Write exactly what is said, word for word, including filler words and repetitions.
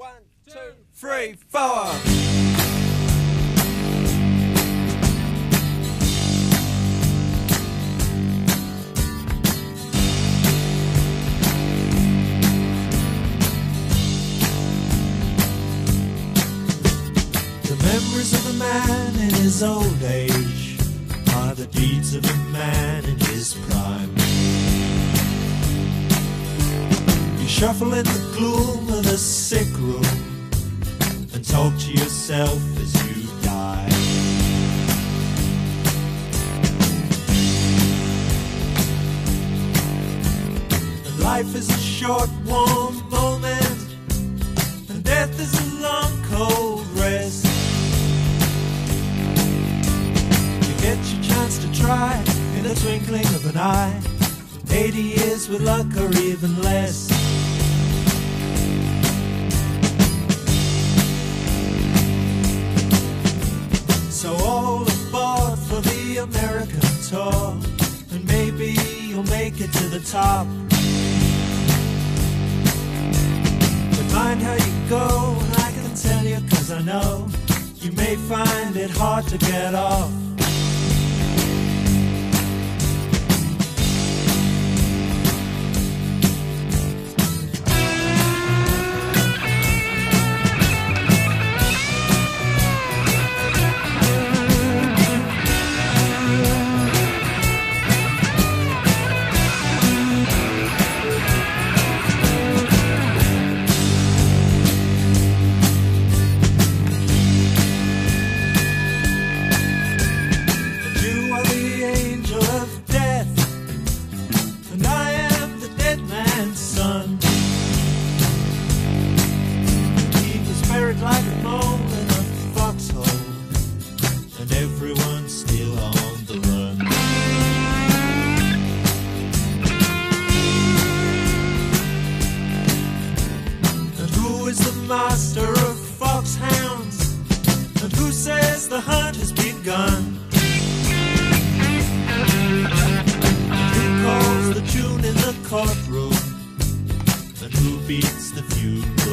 One, two, three, four. The memories of a man in his old age are the deeds of a man in his prime. You shuffle in the gloom of the sick room and talk to yourself as you die. And life is a short, warm moment, and death is a long, cold rest. Get your chance to try in the twinkling of an eye. Eighty years with luck or even less. So all aboard for the American tour, and maybe you'll make it to the top. But mind how you go, and I can tell you 'cause I know you may find it hard to get off. Like a mole in a foxhole, and everyone's still on the run. And who is the master of foxhounds? And who says the hunt has begun? Who calls the tune in the courtroom? And who beats the funeral?